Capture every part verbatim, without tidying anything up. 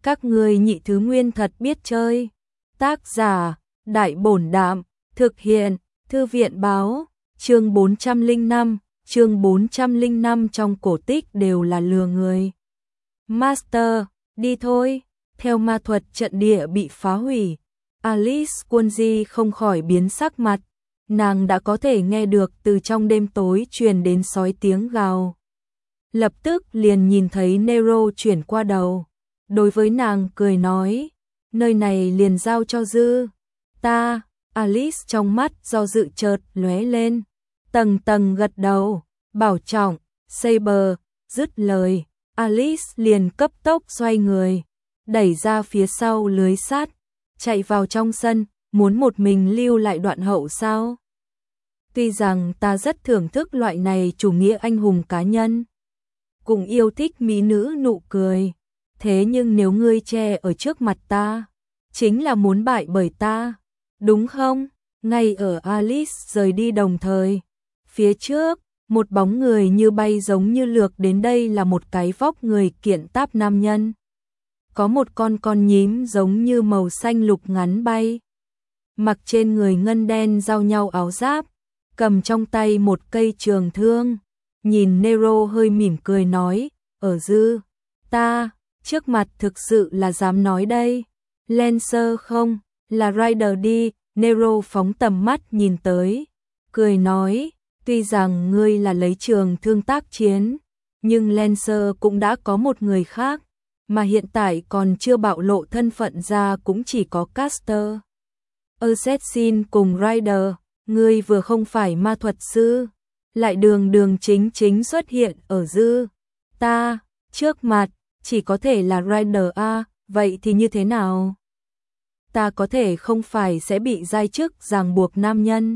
Các ngươi nhị thứ nguyên thật biết chơi. Tác giả, Đại Bổn Đạm, thực hiện, Thư viện Báo, chương bốn trăm lẻ năm, chương bốn trăm lẻ năm trong cổ tích đều là lừa người. Master, đi thôi, theo ma thuật trận địa bị phá hủy, Alice Kunji không khỏi biến sắc mặt, nàng đã có thể nghe được từ trong đêm tối truyền đến sói tiếng gào. Lập tức liền nhìn thấy Nero chuyển qua đầu, đối với nàng cười nói, nơi này liền giao cho Dư. Ta, Alice trong mắt do dự chợt lóe lên, tầng tầng gật đầu, bảo trọng, Saber, dứt lời, Alice liền cấp tốc xoay người, đẩy ra phía sau lưới sắt, chạy vào trong sân, muốn một mình lưu lại đoạn hậu sao? Tuy rằng ta rất thưởng thức loại này chủ nghĩa anh hùng cá nhân, cũng yêu thích mỹ nữ nụ cười, thế nhưng nếu ngươi che ở trước mặt ta, chính là muốn bại bởi ta, đúng không? Ngay ở Alice rời đi đồng thời, phía trước, một bóng người như bay giống như lược đến, đây là một cái vóc người kiện táp nam nhân. Có một con con nhím giống như màu xanh lục ngắn bay, mặc trên người ngân đen giao nhau áo giáp, cầm trong tay một cây trường thương, nhìn Nero hơi mỉm cười nói, ở Dư, ta, trước mặt thực sự là dám nói đây, Lancer không, là Rider đi, Nero phóng tầm mắt nhìn tới, cười nói, tuy rằng ngươi là lấy trường thương tác chiến, nhưng Lancer cũng đã có một người khác, mà hiện tại còn chưa bạo lộ thân phận ra cũng chỉ có Caster, Assassin cùng Rider, ngươi vừa không phải ma thuật sư, lại đường đường chính chính xuất hiện ở Dư, ta, trước mặt, chỉ có thể là Rider a, vậy thì như thế nào? Ta có thể không phải sẽ bị giai chức ràng buộc nam nhân.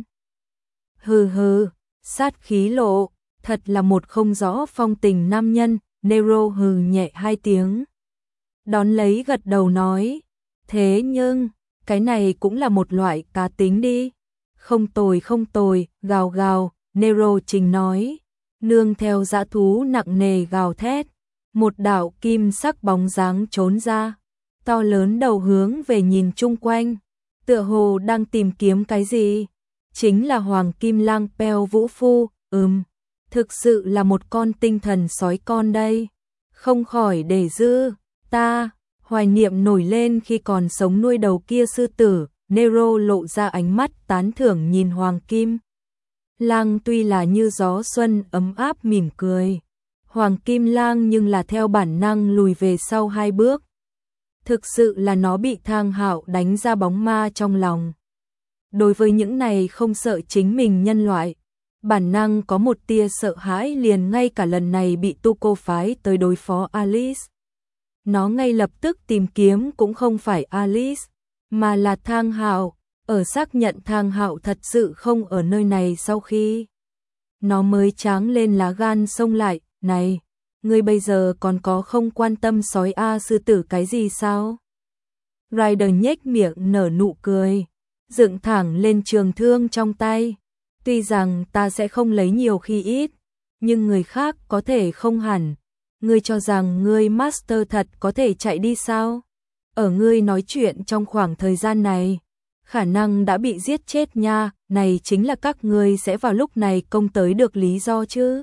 Hừ hừ, sát khí lộ, thật là một không rõ phong tình nam nhân, Nero hừ nhẹ hai tiếng. Đón lấy gật đầu nói, thế nhưng, cái này cũng là một loại cá tính đi. Không tồi không tồi, gào gào, Nero trình nói, nương theo dã thú nặng nề gào thét, một đạo kim sắc bóng dáng trốn ra, to lớn đầu hướng về nhìn chung quanh, tựa hồ đang tìm kiếm cái gì, chính là Hoàng Kim Lang Peo Vũ Phu, ừm, thực sự là một con tinh thần sói con đây, không khỏi để Dư, ta, hoài niệm nổi lên khi còn sống nuôi đầu kia sư tử. Nero lộ ra ánh mắt tán thưởng nhìn Hoàng Kim Lang, tuy là như gió xuân ấm áp mỉm cười, Hoàng Kim Lang nhưng là theo bản năng lùi về sau hai bước. Thực sự là nó bị Thang Hạo đánh ra bóng ma trong lòng. Đối với những này không sợ chính mình nhân loại, bản năng có một tia sợ hãi, liền ngay cả lần này bị Tuco phái tới đối phó Alice. Nó ngay lập tức tìm kiếm cũng không phải Alice, mà là Thang Hạo, ở xác nhận Thang Hạo thật sự không ở nơi này sau khi nó mới tráng lên lá gan xông lại, này, ngươi bây giờ còn có không quan tâm sói a sư tử cái gì sao? Rider nhếch miệng nở nụ cười, dựng thẳng lên trường thương trong tay, tuy rằng ta sẽ không lấy nhiều khi ít, nhưng người khác có thể không hẳn, ngươi cho rằng ngươi master thật có thể chạy đi sao? Ở ngươi nói chuyện trong khoảng thời gian này, khả năng đã bị giết chết nha, này chính là các ngươi sẽ vào lúc này công tới được lý do chứ.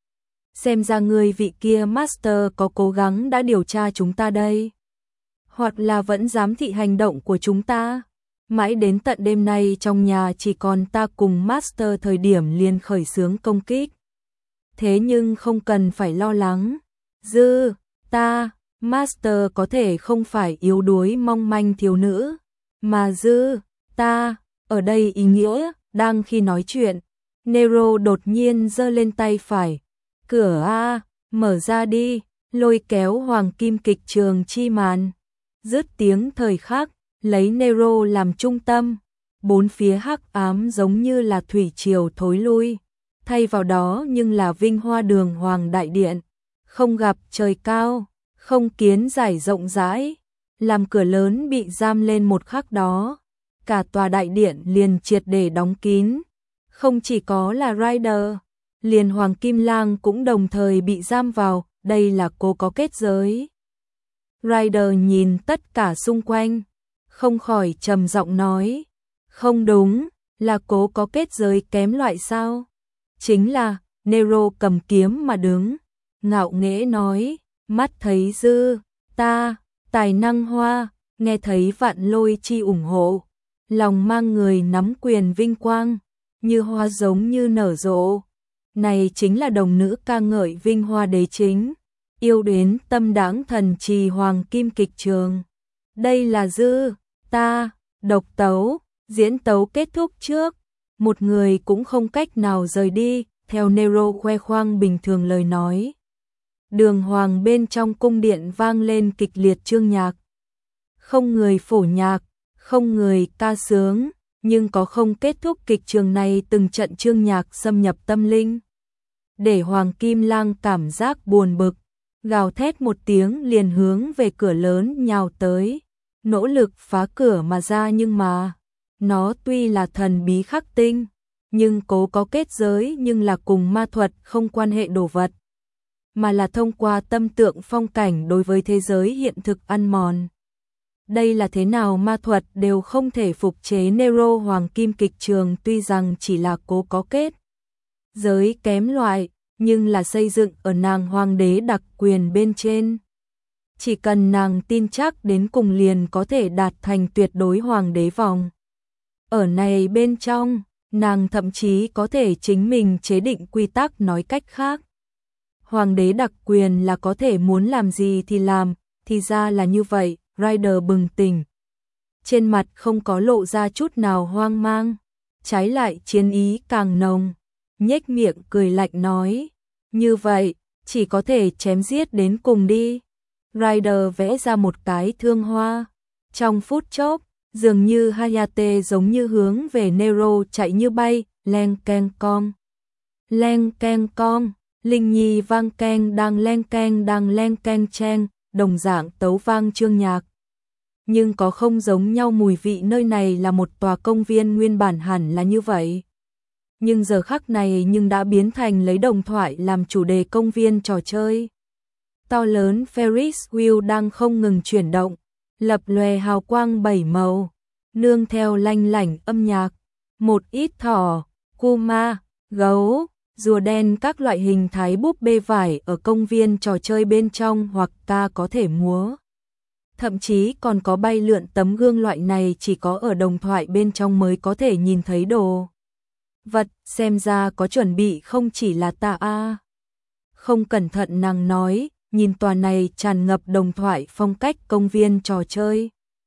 Xem ra ngươi vị kia master có cố gắng đã điều tra chúng ta đây. Hoặc là vẫn giám thị hành động của chúng ta. Mãi đến tận đêm nay trong nhà chỉ còn ta cùng master thời điểm liền khởi xướng công kích. Thế nhưng không cần phải lo lắng. Dư, ta... Master có thể không phải yếu đuối mong manh thiếu nữ, mà Dư, ta, ở đây ý nghĩa, đang khi nói chuyện, Nero đột nhiên giơ lên tay phải, cửa a, mở ra đi, lôi kéo Hoàng Kim Kịch Trường chi màn, dứt tiếng thời khắc, lấy Nero làm trung tâm, bốn phía hắc ám giống như là thủy triều thối lui, thay vào đó nhưng là vinh hoa đường hoàng đại điện, không gặp trời cao. Không kiến giải rộng rãi, làm cửa lớn bị giam lên một khắc đó, cả tòa đại điện liền triệt để đóng kín, không chỉ có là Rider, liền Hoàng Kim Lang cũng đồng thời bị giam vào, đây là cô có kết giới. Rider nhìn tất cả xung quanh, không khỏi trầm giọng nói, không đúng, là cố có kết giới kém loại sao? Chính là, Nero cầm kiếm mà đứng, ngạo nghễ nói, mắt thấy dư, ta, tài năng hoa, nghe thấy vạn lôi chi ủng hộ, lòng mang người nắm quyền vinh quang, như hoa giống như nở rộ. Này chính là đồng nữ ca ngợi vinh hoa đế chính, yêu đến tâm đãng thần trì hoàng kim kịch trường. Đây là dư, ta, độc tấu, diễn tấu kết thúc trước, một người cũng không cách nào rời đi, theo Nero khoe khoang bình thường lời nói. Đường hoàng bên trong cung điện vang lên kịch liệt chương nhạc. Không người phổ nhạc, không người ca sướng, nhưng có không kết thúc kịch trường này từng trận chương nhạc xâm nhập tâm linh. Để Hoàng Kim Lang cảm giác buồn bực, gào thét một tiếng liền hướng về cửa lớn nhào tới, nỗ lực phá cửa mà ra nhưng mà, nó tuy là thần bí khắc tinh, nhưng cố có kết giới nhưng là cùng ma thuật không quan hệ đồ vật, mà là thông qua tâm tượng phong cảnh đối với thế giới hiện thực ăn mòn. Đây là thế nào ma thuật đều không thể phục chế Nero Hoàng Kim kịch trường tuy rằng chỉ là cố có kết giới kém loại, nhưng là xây dựng ở nàng hoàng đế đặc quyền bên trên. Chỉ cần nàng tin chắc đến cùng liền có thể đạt thành tuyệt đối hoàng đế vòng. Ở này bên trong, nàng thậm chí có thể chính mình chế định quy tắc, nói cách khác. Hoàng đế đặc quyền là có thể muốn làm gì thì làm, thì ra là như vậy, Rider bừng tỉnh. Trên mặt không có lộ ra chút nào hoang mang, trái lại chiến ý càng nồng, nhếch miệng cười lạnh nói, như vậy, chỉ có thể chém giết đến cùng đi. Rider vẽ ra một cái thương hoa, trong phút chốc, dường như Hayate giống như hướng về Nero chạy như bay, leng keng cong. Leng keng cong, Linh Nhi vang keng đang leng keng đang leng keng chen, đồng dạng tấu vang chương nhạc. Nhưng có không giống nhau mùi vị, nơi này là một tòa công viên nguyên bản hẳn là như vậy. Nhưng giờ khắc này nhưng đã biến thành lấy đồng thoại làm chủ đề công viên trò chơi. To lớn Ferris wheel đang không ngừng chuyển động, lập lòe hào quang bảy màu, nương theo lanh lảnh âm nhạc, một ít thỏ, kuma, gấu, rùa đen các loại hình thái búp bê vải ở công viên trò chơi bên trong hoặc ta có thể múa. Thậm chí còn có bay lượn tấm gương, loại này chỉ có ở đồng thoại bên trong mới có thể nhìn thấy đồ vật, xem ra có chuẩn bị không chỉ là ta a. À. Không cẩn thận nàng nói, nhìn tòa này tràn ngập đồng thoại phong cách công viên trò chơi.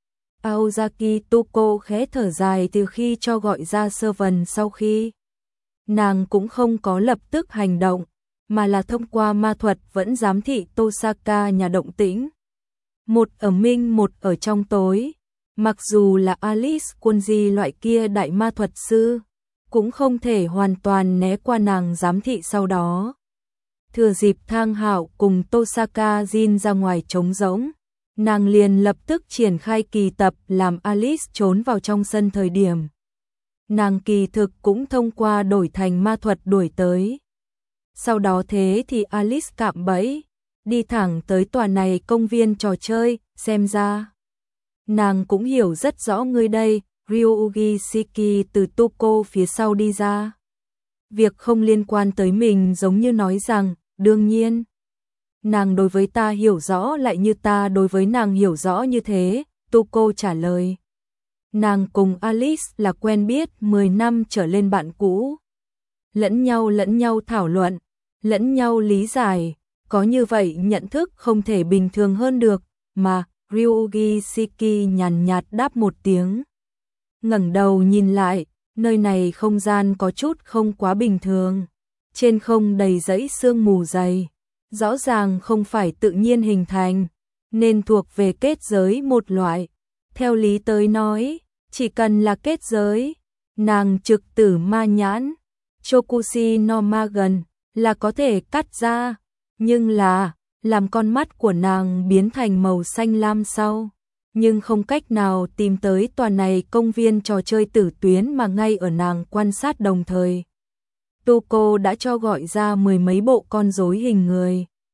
Aozaki Tuko khẽ thở dài từ khi cho gọi ra servant, sau khi nàng cũng không có lập tức hành động, mà là thông qua ma thuật vẫn giám thị Tosaka nhà động tĩnh. Một ở minh một ở trong tối, mặc dù là Alice Kunji loại kia đại ma thuật sư, cũng không thể hoàn toàn né qua nàng giám thị. Sau đó, thừa dịp Thang Hạo cùng Tosaka Jin ra ngoài trống rỗng, nàng liền lập tức triển khai kỳ tập làm Alice trốn vào trong sân. Thời điểm nàng kỳ thực cũng thông qua đổi thành ma thuật đuổi tới. Sau đó thế thì Alice cạm bẫy, đi thẳng tới tòa này công viên trò chơi, xem ra nàng cũng hiểu rất rõ người đây. Ryuugi Shiki từ Tuko phía sau đi ra. Việc không liên quan tới mình, giống như nói rằng, đương nhiên, nàng đối với ta hiểu rõ lại như ta đối với nàng hiểu rõ như thế, Tuko trả lời. Nàng cùng Alice là quen biết mười năm trở lên bạn cũ. Lẫn nhau lẫn nhau thảo luận, lẫn nhau lý giải, có như vậy nhận thức không thể bình thường hơn được, mà Ryuugi Shiki nhàn nhạt đáp một tiếng. Ngẩng đầu nhìn lại, nơi này không gian có chút không quá bình thường. Trên không đầy dãy sương mù dày, rõ ràng không phải tự nhiên hình thành, nên thuộc về kết giới một loại. Theo lý tới nói, chỉ cần là kết giới, nàng trực tử ma nhãn, Chokushi no Magen, là có thể cắt ra, nhưng là, làm con mắt của nàng biến thành màu xanh lam sau, nhưng không cách nào tìm tới tòa này công viên trò chơi tử tuyến, mà ngay ở nàng quan sát đồng thời, Tuko đã cho gọi ra mười mấy bộ con rối hình người.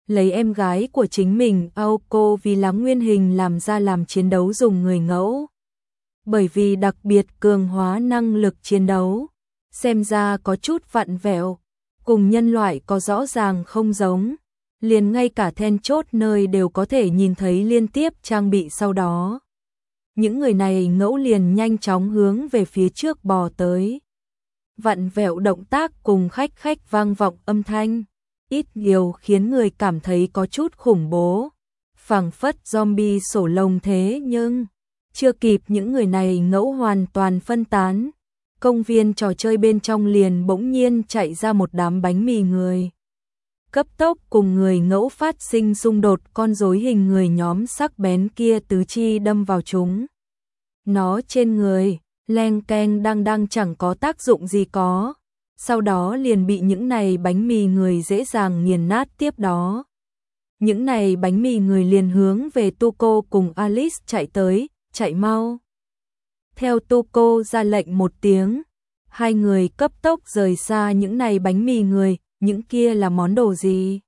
lấy em gái của chính mình Aoko vì là nguyên hình làm ra làm chiến đấu dùng người ngẫu. Bởi vì đặc biệt cường hóa năng lực chiến đấu, xem ra có chút vặn vẹo, cùng nhân loại có rõ ràng không giống, liền ngay cả then chốt nơi đều có thể nhìn thấy liên tiếp trang bị sau đó. Những người này ngẫu liền nhanh chóng hướng về phía trước bò tới. Vặn vẹo động tác cùng khách khách vang vọng âm thanh, ít nhiều khiến người cảm thấy có chút khủng bố, phảng phất zombie sổ lồng thế nhưng chưa kịp những người này ngẫu hoàn toàn phân tán, công viên trò chơi bên trong liền bỗng nhiên chạy ra một đám bánh mì người. Cấp tốc cùng người ngẫu phát sinh xung đột, con rối hình người nhóm sắc bén kia tứ chi đâm vào chúng. Nó trên người, leng keng đang đang chẳng có tác dụng gì có, sau đó liền bị những này bánh mì người dễ dàng nghiền nát tiếp đó. Những này bánh mì người liền hướng về Tuko cùng Alice chạy tới, chạy mau. Theo Tuko ra lệnh một tiếng, hai người cấp tốc rời xa những này bánh mì người, những kia là món đồ gì?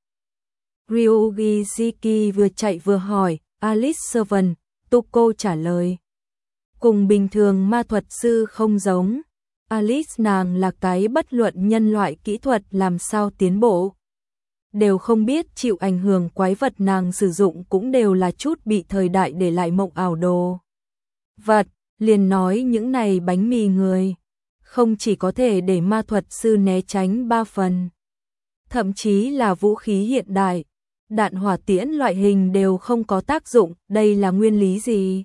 Ryuji Shiki vừa chạy vừa hỏi, Alice Servant, Tuko trả lời. Cùng bình thường ma thuật sư không giống, Alice nàng là cái bất luận nhân loại kỹ thuật làm sao tiến bộ. Đều không biết chịu ảnh hưởng quái vật nàng sử dụng cũng đều là chút bị thời đại để lại mộng ảo đồ. Vật, liền nói những này bánh mì người, không chỉ có thể để ma thuật sư né tránh ba phần. Thậm chí là vũ khí hiện đại, đạn hỏa tiễn loại hình đều không có tác dụng, đây là nguyên lý gì?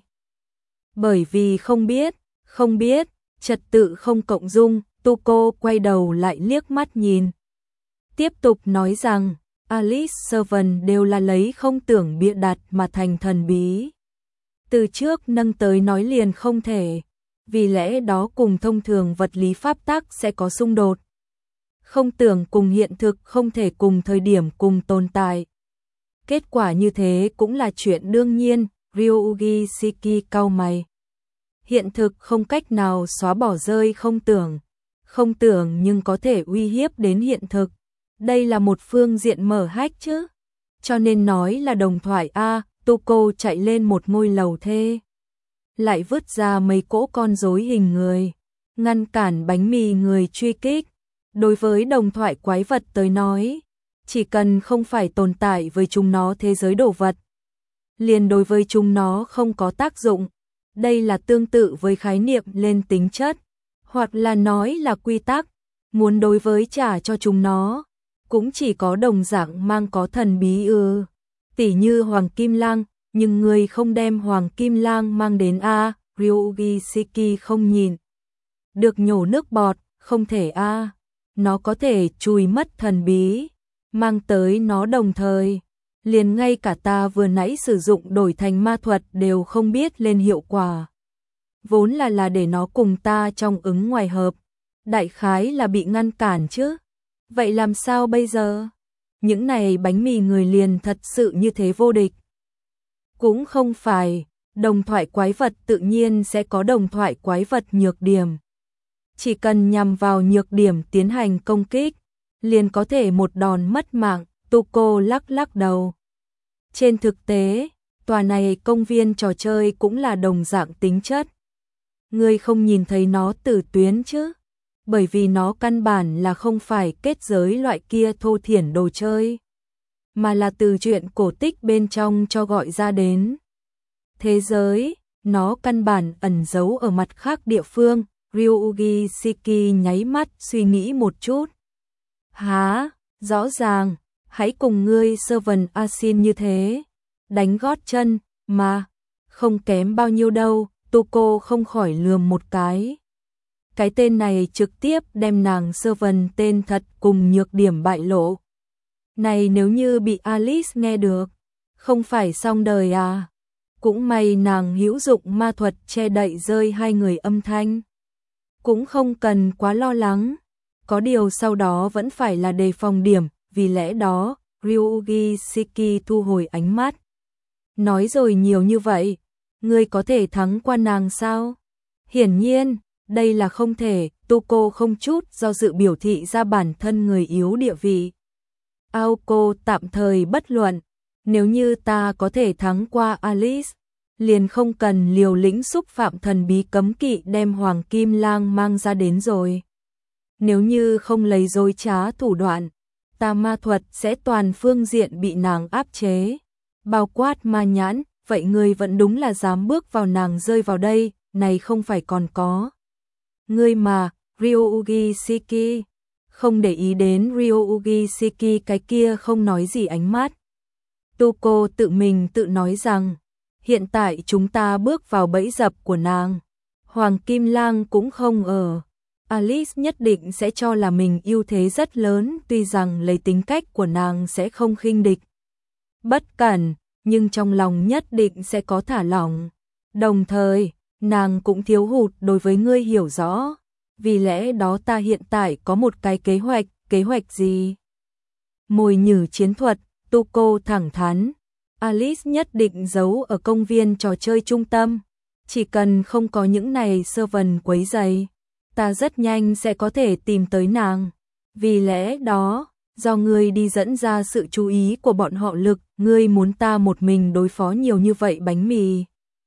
Bởi vì không biết, không biết, trật tự không cộng dung, Tuko quay đầu lại liếc mắt nhìn. Tiếp tục nói rằng, Alice Servant đều là lấy không tưởng bịa đặt mà thành thần bí. Từ trước nâng tới nói liền không thể, vì lẽ đó cùng thông thường vật lý pháp tắc sẽ có xung đột. Không tưởng cùng hiện thực không thể cùng thời điểm cùng tồn tại. Kết quả như thế cũng là chuyện đương nhiên, Ryuji Shiki cau mày. Hiện thực không cách nào xóa bỏ rơi không tưởng, không tưởng nhưng có thể uy hiếp đến hiện thực. Đây là một phương diện mở hách chứ. Cho nên nói là đồng thoại a. Tuko chạy lên một ngôi lầu thê, lại vứt ra mấy cỗ con rối hình người, ngăn cản bánh mì người truy kích. Đối với đồng thoại quái vật tới nói, chỉ cần không phải tồn tại với chúng nó thế giới đồ vật, liền đối với chúng nó không có tác dụng. Đây là tương tự với khái niệm lên tính chất, hoặc là nói là quy tắc, muốn đối với trả cho chúng nó, cũng chỉ có đồng dạng mang có thần bí ư. Tỉ như Hoàng Kim Lang, nhưng người không đem Hoàng Kim Lang mang đến a. Ryuji Shiki không nhìn được nhổ nước bọt, không thể a. Nó có thể chùi mất thần bí, mang tới nó đồng thời, liền ngay cả ta vừa nãy sử dụng đổi thành ma thuật đều không biết lên hiệu quả. Vốn là là để nó cùng ta trong ứng ngoài hợp, đại khái là bị ngăn cản chứ. Vậy làm sao bây giờ? Những này bánh mì người liền thật sự như thế vô địch? Cũng không phải, đồng thoại quái vật tự nhiên sẽ có đồng thoại quái vật nhược điểm. Chỉ cần nhằm vào nhược điểm tiến hành công kích, liền có thể một đòn mất mạng. Tuko lắc lắc đầu. Trên thực tế, tòa này công viên trò chơi cũng là đồng dạng tính chất. Ngươi không nhìn thấy nó tử tuyến chứ? Bởi vì nó căn bản là không phải kết giới loại kia thô thiển đồ chơi, mà là từ chuyện cổ tích bên trong cho gọi ra đến. Thế giới, nó căn bản ẩn giấu ở mặt khác địa phương. Ryuji Shiki nháy mắt suy nghĩ một chút. Hả, rõ ràng, hãy cùng ngươi Servant Asin như thế, đánh gót chân, mà, không kém bao nhiêu đâu. Tuko không khỏi lườm một cái. Cái tên này trực tiếp đem nàng Servant tên thật cùng nhược điểm bại lộ. Này nếu như bị Alice nghe được, không phải xong đời à? Cũng may nàng hữu dụng ma thuật che đậy rơi hai người âm thanh. Cũng không cần quá lo lắng. Có điều sau đó vẫn phải là đề phòng điểm, vì lẽ đó, Ryuji Shiki thu hồi ánh mắt. Nói rồi nhiều như vậy, ngươi có thể thắng qua nàng sao? Hiển nhiên, đây là không thể. Tuko không chút do dự biểu thị ra bản thân người yếu địa vị. Aoko tạm thời bất luận, nếu như ta có thể thắng qua Alice, liền không cần liều lĩnh xúc phạm thần bí cấm kỵ đem Hoàng Kim Lang mang ra đến rồi. Nếu như không lấy dối trá thủ đoạn, ta ma thuật sẽ toàn phương diện bị nàng áp chế, bao quát ma nhãn, vậy ngươi vẫn đúng là dám bước vào nàng rơi vào đây, này không phải còn có. Ngươi mà, Ryuugi Shiki, không để ý đến Ryuugi Shiki cái kia không nói gì ánh mắt. Tuko tự mình tự nói rằng, hiện tại chúng ta bước vào bẫy dập của nàng. Hoàng Kim Lang cũng không ở. Alice nhất định sẽ cho là mình ưu thế rất lớn, tuy rằng lấy tính cách của nàng sẽ không khinh địch. Bất cẩn, nhưng trong lòng nhất định sẽ có thả lỏng. Đồng thời, nàng cũng thiếu hụt đối với ngươi hiểu rõ. Vì lẽ đó ta hiện tại có một cái kế hoạch, kế hoạch gì? Mồi nhử chiến thuật, Tuko thẳng thắn. Alice nhất định giấu ở công viên trò chơi trung tâm. Chỉ cần không có những này sơ vần quấy rầy, ta rất nhanh sẽ có thể tìm tới nàng. Vì lẽ đó, do ngươi đi dẫn ra sự chú ý của bọn họ lực, ngươi muốn ta một mình đối phó nhiều như vậy bánh mì.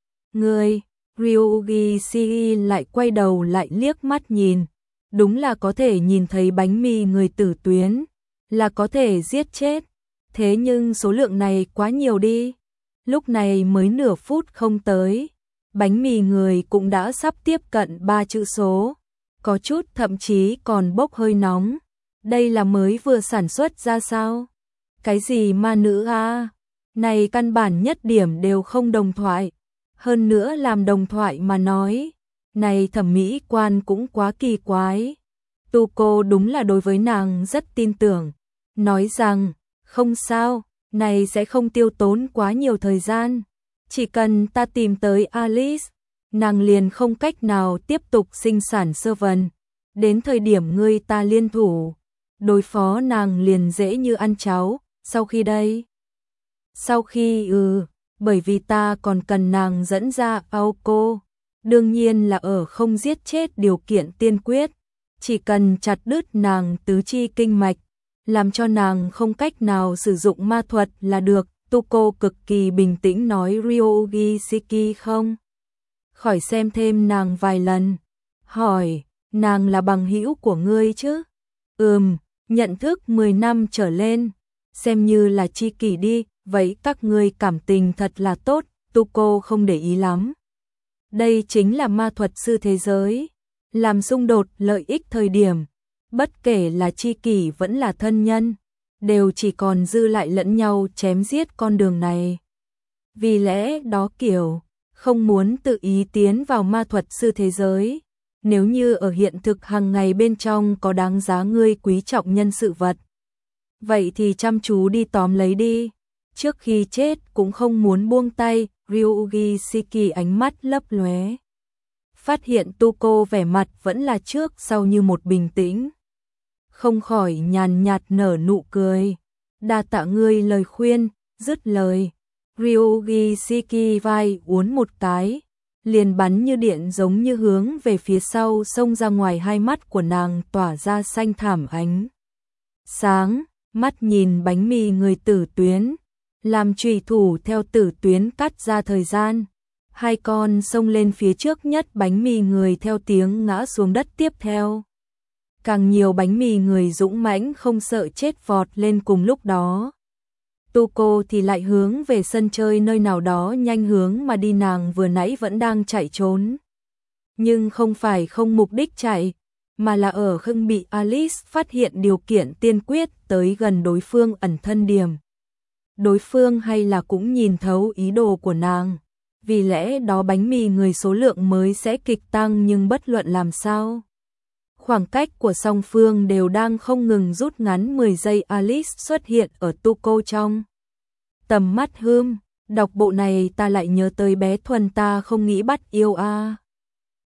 Ngươi, Ryuugi Shiki lại quay đầu lại liếc mắt nhìn. Đúng là có thể nhìn thấy bánh mì người tử tuyến, là có thể giết chết. Thế nhưng số lượng này quá nhiều đi. Lúc này mới nửa phút không tới, bánh mì người cũng đã sắp tiếp cận ba chữ số. Có chút thậm chí còn bốc hơi nóng. Đây là mới vừa sản xuất ra sao? Cái gì ma nữ a? Này căn bản nhất điểm đều không đồng thoại. Hơn nữa làm đồng thoại mà nói. Này thẩm mỹ quan cũng quá kỳ quái. Tuko đúng là đối với nàng rất tin tưởng. Nói rằng, không sao, này sẽ không tiêu tốn quá nhiều thời gian. Chỉ cần ta tìm tới Alice, nàng liền không cách nào tiếp tục sinh sản sơ vần. Đến thời điểm ngươi ta liên thủ, đối phó nàng liền dễ như ăn cháo. Sau khi đây? Sau khi ừ, bởi vì ta còn cần nàng dẫn ra Aoko. Đương nhiên là ở không giết chết điều kiện tiên quyết. Chỉ cần chặt đứt nàng tứ chi kinh mạch, làm cho nàng không cách nào sử dụng ma thuật là được. Tuko cực kỳ bình tĩnh nói. Ryuugi Shiki không khỏi xem thêm nàng vài lần. Hỏi, nàng là bằng hữu của ngươi chứ? Ừm, nhận thức mười năm trở lên, xem như là tri kỷ đi, vậy các ngươi cảm tình thật là tốt. Tuko không để ý lắm. Đây chính là ma thuật sư thế giới, làm xung đột lợi ích thời điểm, bất kể là tri kỷ vẫn là thân nhân, đều chỉ còn dư lại lẫn nhau chém giết con đường này. Vì lẽ đó kiểu, không muốn tự ý tiến vào ma thuật sư thế giới. Nếu như ở hiện thực hàng ngày bên trong có đáng giá ngươi quý trọng nhân sự vật, vậy thì chăm chú đi tóm lấy đi. Trước khi chết cũng không muốn buông tay. Ryuugi Shiki ánh mắt lấp lóe, phát hiện Tuko vẻ mặt vẫn là trước sau như một bình tĩnh, không khỏi nhàn nhạt nở nụ cười. Đa tạ ngươi lời khuyên. Dứt lời, Ryuugi Shiki vai uốn một cái, liền bắn như điện giống như hướng về phía sau xông ra ngoài. Hai mắt của nàng tỏa ra xanh thảm ánh sáng, mắt nhìn bánh mì người tử tuyến, làm chùy thủ theo tử tuyến cắt ra thời gian. Hai con xông lên phía trước nhất, bánh mì người theo tiếng ngã xuống đất tiếp theo. Càng nhiều bánh mì người dũng mãnh không sợ chết vọt lên cùng lúc đó. Tuko thì lại hướng về sân chơi nơi nào đó nhanh hướng mà đi. Nàng vừa nãy vẫn đang chạy trốn, nhưng không phải không mục đích chạy, mà là ở khưng bị Alice phát hiện điều kiện tiên quyết tới gần đối phương ẩn thân điểm. Đối phương hay là cũng nhìn thấu ý đồ của nàng, vì lẽ đó bánh mì người số lượng mới sẽ kịch tăng. Nhưng bất luận làm sao, khoảng cách của song phương đều đang không ngừng rút ngắn. mười giây Alice xuất hiện ở Tuko trong tầm mắt hươm. Đọc bộ này ta lại nhớ tới bé Thuần, ta không nghĩ bắt yêu a.